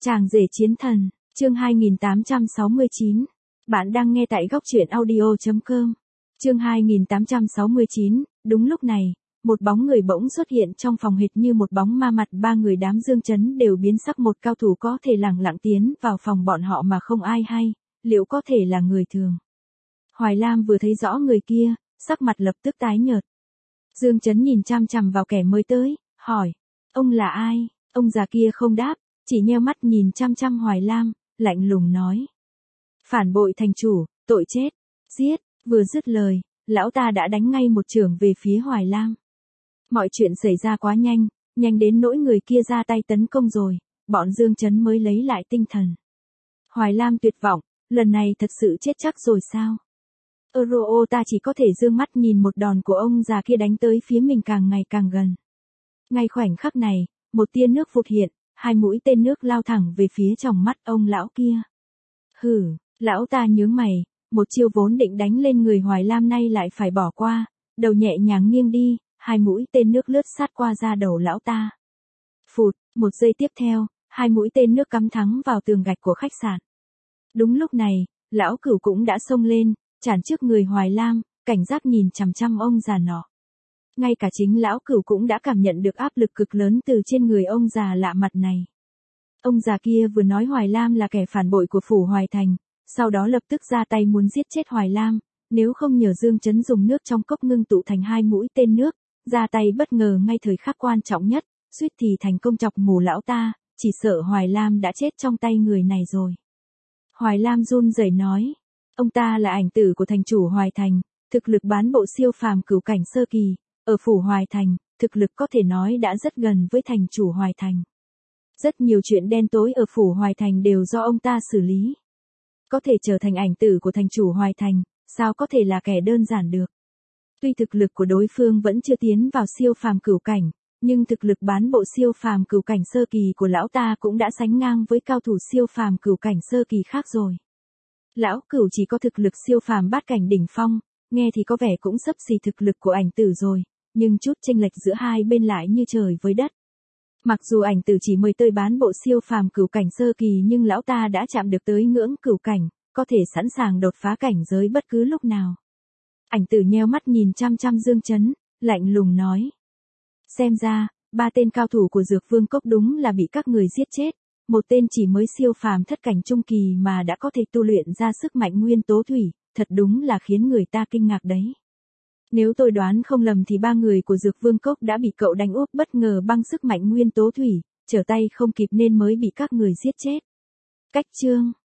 Chàng rể chiến thần, chương 2869. Bạn đang nghe tại góc truyện audio.com. Chương 2869, đúng lúc này, một bóng người bỗng xuất hiện trong phòng hệt như một bóng ma mặt. Ba người đám Dương Chấn đều biến sắc. Một cao thủ có thể lẳng lặng tiến vào phòng bọn họ mà không ai hay, liệu có thể là người thường? Hoài Lam vừa thấy rõ người kia, sắc mặt lập tức tái nhợt. Dương Chấn nhìn chằm chằm vào kẻ mới tới, hỏi, ông là ai? Ông già kia không đáp, chỉ nheo mắt nhìn chăm chăm Hoài Lam, lạnh lùng nói. Phản bội thành chủ, tội chết, giết. Vừa dứt lời, lão ta đã đánh ngay một chưởng về phía Hoài Lam. Mọi chuyện xảy ra quá nhanh, nhanh đến nỗi người kia ra tay tấn công rồi, bọn Dương Chấn mới lấy lại tinh thần. Hoài Lam tuyệt vọng, lần này thật sự chết chắc rồi sao? Ta chỉ có thể dương mắt nhìn một đòn của ông già kia đánh tới phía mình càng ngày càng gần. Ngay khoảnh khắc này, một tia nước vụt hiện, hai mũi tên nước lao thẳng về phía tròng mắt ông lão kia. Hừ, lão ta nhướng mày, một chiêu vốn định đánh lên người Hoài Lam nay lại phải bỏ qua, đầu nhẹ nhàng nghiêng đi, hai mũi tên nước lướt sát qua da đầu lão ta. Phụt, một giây tiếp theo, hai mũi tên nước cắm thẳng vào tường gạch của khách sạn. Đúng lúc này, lão Cửu cũng đã xông lên, chặn trước người Hoài Lam, cảnh giác nhìn chằm chằm ông già nọ. Ngay cả chính lão Cửu cũng đã cảm nhận được áp lực cực lớn từ trên người ông già lạ mặt này. Ông già kia vừa nói Hoài Lam là kẻ phản bội của phủ Hoài Thành, sau đó lập tức ra tay muốn giết chết Hoài Lam, nếu không nhờ Dương Chấn dùng nước trong cốc ngưng tụ thành hai mũi tên nước, ra tay bất ngờ ngay thời khắc quan trọng nhất, suýt thì thành công chọc mù lão ta, chỉ sợ Hoài Lam đã chết trong tay người này rồi. Hoài Lam run rẩy nói, ông ta là ảnh tử của thành chủ Hoài Thành, thực lực bán bộ siêu phàm cửu cảnh sơ kỳ, ở phủ Hoài Thành, thực lực có thể nói đã rất gần với thành chủ Hoài Thành. Rất nhiều chuyện đen tối ở phủ Hoài Thành đều do ông ta xử lý. Có thể trở thành ảnh tử của thành chủ Hoài Thành, sao có thể là kẻ đơn giản được? Tuy thực lực của đối phương vẫn chưa tiến vào siêu phàm cửu cảnh, nhưng thực lực bán bộ siêu phàm cửu cảnh sơ kỳ của lão ta cũng đã sánh ngang với cao thủ siêu phàm cửu cảnh sơ kỳ khác rồi. Lão Cửu chỉ có thực lực siêu phàm bát cảnh đỉnh phong, nghe thì có vẻ cũng xấp xỉ thực lực của ảnh tử rồi, nhưng chút chênh lệch giữa hai bên lại như trời với đất. Mặc dù ảnh tử chỉ mới tới bán bộ siêu phàm cửu cảnh sơ kỳ nhưng lão ta đã chạm được tới ngưỡng cửu cảnh, có thể sẵn sàng đột phá cảnh giới bất cứ lúc nào. Ảnh tử nheo mắt nhìn chăm chăm Dương Chấn, lạnh lùng nói. Xem ra, ba tên cao thủ của Dược Vương Cốc đúng là bị các người giết chết, một tên chỉ mới siêu phàm thất cảnh trung kỳ mà đã có thể tu luyện ra sức mạnh nguyên tố thủy, thật đúng là khiến người ta kinh ngạc đấy. Nếu tôi đoán không lầm thì ba người của Dược Vương Cốc đã bị cậu đánh úp bất ngờ bằng sức mạnh nguyên tố thủy, trở tay không kịp nên mới bị các người giết chết. Cách chương